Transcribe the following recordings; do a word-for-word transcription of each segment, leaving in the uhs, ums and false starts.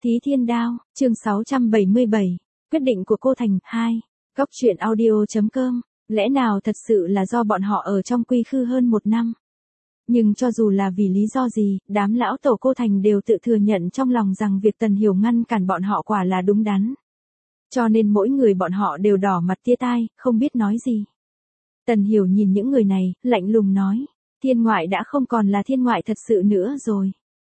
Thí Thiên Đao, chương sáu trăm bảy mươi bảy, quyết định của cô Thành, hai, góc truyện audio chấm com, lẽ nào thật sự là do bọn họ ở trong quy khư hơn một năm. Nhưng cho dù là vì lý do gì, đám lão tổ cô Thành đều tự thừa nhận trong lòng rằng việc Tần Hiểu ngăn cản bọn họ quả là đúng đắn. Cho nên mỗi người bọn họ đều đỏ mặt tia tai, không biết nói gì. Tần Hiểu nhìn những người này, lạnh lùng nói, thiên ngoại đã không còn là thiên ngoại thật sự nữa rồi.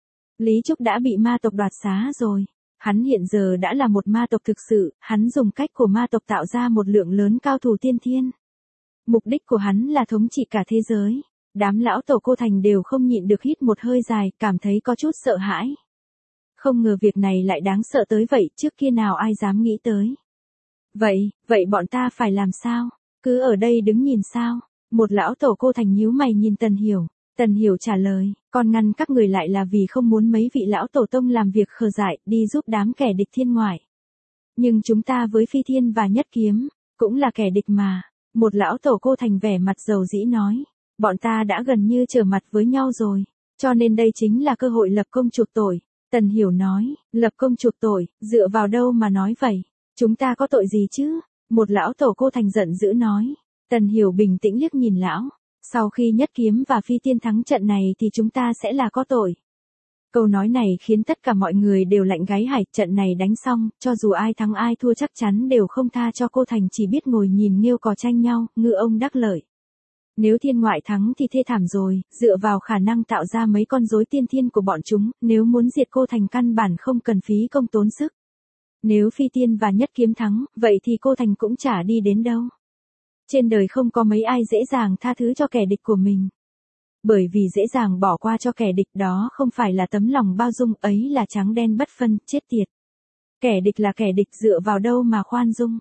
Lý Trúc đã bị ma tộc đoạt xá rồi. Hắn hiện giờ đã là một ma tộc thực sự, hắn dùng cách của ma tộc tạo ra một lượng lớn cao thủ tiên thiên. Mục đích của hắn là thống trị cả thế giới. Đám lão tổ cô Thành đều không nhịn được hít một hơi dài, cảm thấy có chút sợ hãi. Không ngờ việc này lại đáng sợ tới vậy, trước kia nào ai dám nghĩ tới. Vậy, vậy bọn ta phải làm sao? Cứ ở đây đứng nhìn sao? Một lão tổ cô Thành nhíu mày nhìn Tần Hiểu. Tần Hiểu trả lời, con ngăn các người lại là vì không muốn mấy vị lão tổ tông làm việc khờ dại, đi giúp đám kẻ địch thiên ngoại. Nhưng chúng ta với Phi Thiên và Nhất Kiếm, cũng là kẻ địch mà. Một lão tổ cô Thành vẻ mặt dầu dĩ nói, bọn ta đã gần như trở mặt với nhau rồi, cho nên đây chính là cơ hội lập công chuộc tội. Tần Hiểu nói, lập công chuộc tội, dựa vào đâu mà nói vậy? Chúng ta có tội gì chứ? Một lão tổ cô Thành giận dữ nói. Tần Hiểu bình tĩnh liếc nhìn lão. Sau khi Nhất Kiếm và Phi Tiên thắng trận này thì chúng ta sẽ là có tội. Câu nói này khiến tất cả mọi người đều lạnh gáy hại, trận này đánh xong, cho dù ai thắng ai thua chắc chắn đều không tha cho cô Thành, chỉ biết ngồi nhìn nghêu cò tranh nhau, ngư ông đắc lợi. Nếu thiên ngoại thắng thì thê thảm rồi, dựa vào khả năng tạo ra mấy con rối tiên thiên của bọn chúng, nếu muốn diệt cô Thành căn bản không cần phí công tốn sức. Nếu Phi Tiên và Nhất Kiếm thắng, vậy thì cô Thành cũng chả đi đến đâu. Trên đời không có mấy ai dễ dàng tha thứ cho kẻ địch của mình. Bởi vì dễ dàng bỏ qua cho kẻ địch đó không phải là tấm lòng bao dung, ấy là trắng đen bất phân, chết tiệt. Kẻ địch là kẻ địch, dựa vào đâu mà khoan dung?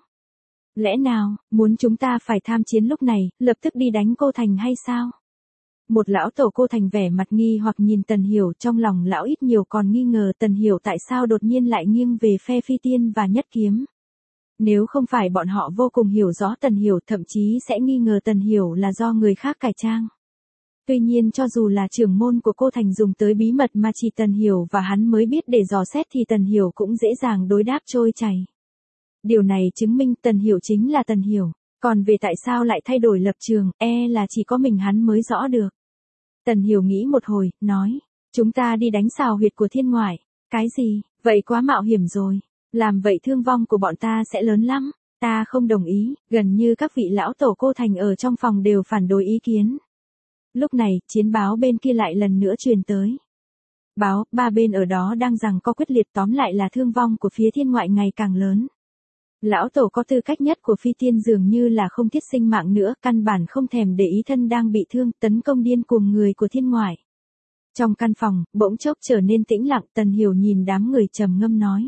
Lẽ nào, muốn chúng ta phải tham chiến lúc này, lập tức đi đánh cô Thành hay sao? Một lão tổ cô Thành vẻ mặt nghi hoặc nhìn Tần Hiểu, trong lòng lão ít nhiều còn nghi ngờ Tần Hiểu tại sao đột nhiên lại nghiêng về phe Phi Tiên và Nhất Kiếm. Nếu không phải bọn họ vô cùng hiểu rõ Tần Hiểu, thậm chí sẽ nghi ngờ Tần Hiểu là do người khác cải trang. Tuy nhiên cho dù là trưởng môn của cô Thành dùng tới bí mật mà chỉ Tần Hiểu và hắn mới biết để dò xét thì Tần Hiểu cũng dễ dàng đối đáp trôi chảy. Điều này chứng minh Tần Hiểu chính là Tần Hiểu, còn về tại sao lại thay đổi lập trường, e là chỉ có mình hắn mới rõ được. Tần Hiểu nghĩ một hồi, nói, chúng ta đi đánh xào huyệt của thiên ngoại. Cái gì, vậy quá mạo hiểm rồi. Làm vậy thương vong của bọn ta sẽ lớn lắm, ta không đồng ý, gần như các vị lão tổ cô Thành ở trong phòng đều phản đối ý kiến. Lúc này, chiến báo bên kia lại lần nữa truyền tới. Báo, ba bên ở đó đang giằng co quyết liệt, tóm lại là thương vong của phía thiên ngoại ngày càng lớn. Lão tổ có tư cách nhất của Phi Tiên dường như là không thiết sinh mạng nữa, căn bản không thèm để ý thân đang bị thương, tấn công điên cuồng người của thiên ngoại. Trong căn phòng, bỗng chốc trở nên tĩnh lặng, Tần Hiểu nhìn đám người trầm ngâm nói.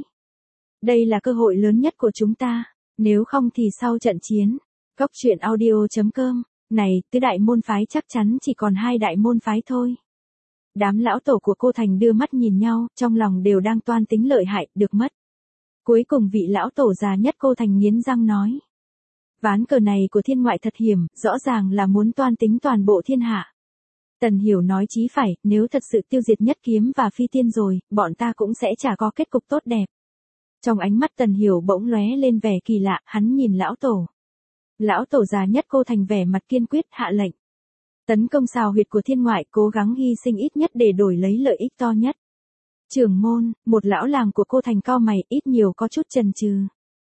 Đây là cơ hội lớn nhất của chúng ta, nếu không thì sau trận chiến, góc truyện audio chấm com, này, tứ đại môn phái chắc chắn chỉ còn hai đại môn phái thôi. Đám lão tổ của cô Thành đưa mắt nhìn nhau, trong lòng đều đang toan tính lợi hại, được mất. Cuối cùng vị lão tổ già nhất cô Thành nghiến răng nói. Ván cờ này của thiên ngoại thật hiểm, rõ ràng là muốn toan tính toàn bộ thiên hạ. Tần Hiểu nói chí phải, nếu thật sự tiêu diệt Nhất Kiếm và Phi Tiên rồi, bọn ta cũng sẽ chả có kết cục tốt đẹp. Trong ánh mắt Tần Hiểu bỗng lóe lên vẻ kỳ lạ, hắn nhìn lão tổ. Lão tổ già nhất cô Thành vẻ mặt kiên quyết hạ lệnh. Tấn công xào huyệt của thiên ngoại, cố gắng hy sinh ít nhất để đổi lấy lợi ích to nhất. Trưởng môn, một lão làng của cô Thành cau mày, ít nhiều có chút chần chừ.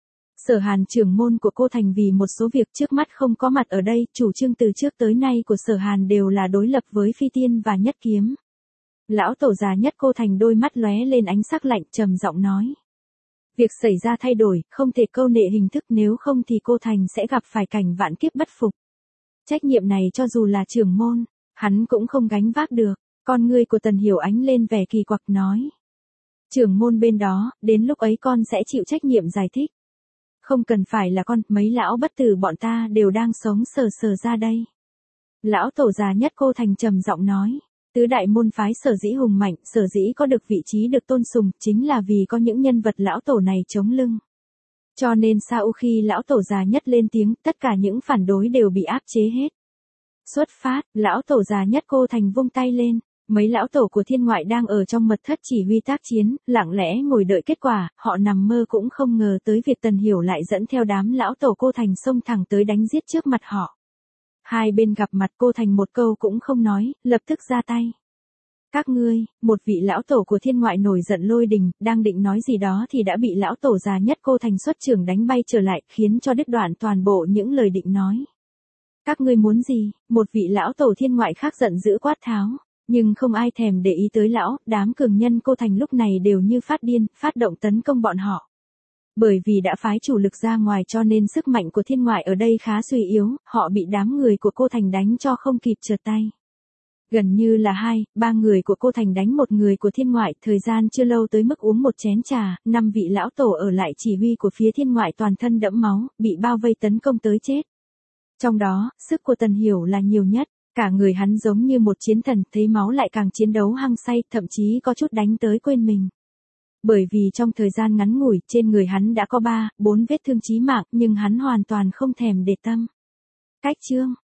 Sở Hàn trưởng môn của cô Thành vì một số việc trước mắt không có mặt ở đây, chủ trương từ trước tới nay của Sở Hàn đều là đối lập với Phi Tiên và Nhất Kiếm. Lão tổ già nhất cô Thành đôi mắt lóe lên ánh sắc lạnh, trầm giọng nói. Việc xảy ra thay đổi, không thể câu nệ hình thức, nếu không thì cô Thành sẽ gặp phải cảnh vạn kiếp bất phục. Trách nhiệm này cho dù là trưởng môn, hắn cũng không gánh vác được. Con ngươi của Tần Hiểu ánh lên vẻ kỳ quặc nói. Trưởng môn bên đó, đến lúc ấy con sẽ chịu trách nhiệm giải thích. Không cần phải là con, mấy lão bất tử bọn ta đều đang sống sờ sờ ra đây. Lão tổ già nhất cô Thành trầm giọng nói. Tứ đại môn phái sở dĩ hùng mạnh, sở dĩ có được vị trí được tôn sùng, chính là vì có những nhân vật lão tổ này chống lưng. Cho nên sau khi lão tổ già nhất lên tiếng, tất cả những phản đối đều bị áp chế hết. Xuất phát, lão tổ già nhất cô Thành vung tay lên, Mấy lão tổ của thiên ngoại đang ở trong mật thất chỉ huy tác chiến, lặng lẽ ngồi đợi kết quả, họ nằm mơ cũng không ngờ tới việc Tần Hiểu lại dẫn theo đám lão tổ Cô Thành xông thẳng tới đánh giết trước mặt họ. Hai bên gặp mặt Cô Thành một câu cũng không nói, lập tức ra tay. Các ngươi, một vị lão tổ của thiên ngoại nổi giận lôi đình, đang định nói gì đó thì đã bị lão tổ già nhất Cô Thành xuất trưởng đánh bay trở lại, khiến cho đứt đoạn toàn bộ những lời định nói. Các ngươi muốn gì? Một vị lão tổ thiên ngoại khác giận dữ quát tháo. Nhưng không ai thèm để ý tới lão, đám cường nhân Cô Thành lúc này đều như phát điên, phát động tấn công bọn họ. Bởi vì đã phái chủ lực ra ngoài cho nên sức mạnh của thiên ngoại ở đây khá suy yếu, họ bị đám người của Cô Thành đánh cho không kịp trượt tay. Gần như là hai, ba người của Cô Thành đánh một người của thiên ngoại, thời gian chưa lâu tới mức uống một chén trà, năm vị lão tổ ở lại chỉ huy của phía thiên ngoại toàn thân đẫm máu, bị bao vây tấn công tới chết. Trong đó, sức của Tần Hiểu là nhiều nhất. Cả người hắn giống như một chiến thần, thấy máu lại càng chiến đấu hăng say, thậm chí có chút đánh tới quên mình. Bởi vì trong thời gian ngắn ngủi, trên người hắn đã có ba, bốn vết thương chí mạng, nhưng hắn hoàn toàn không thèm để tâm. Cách chương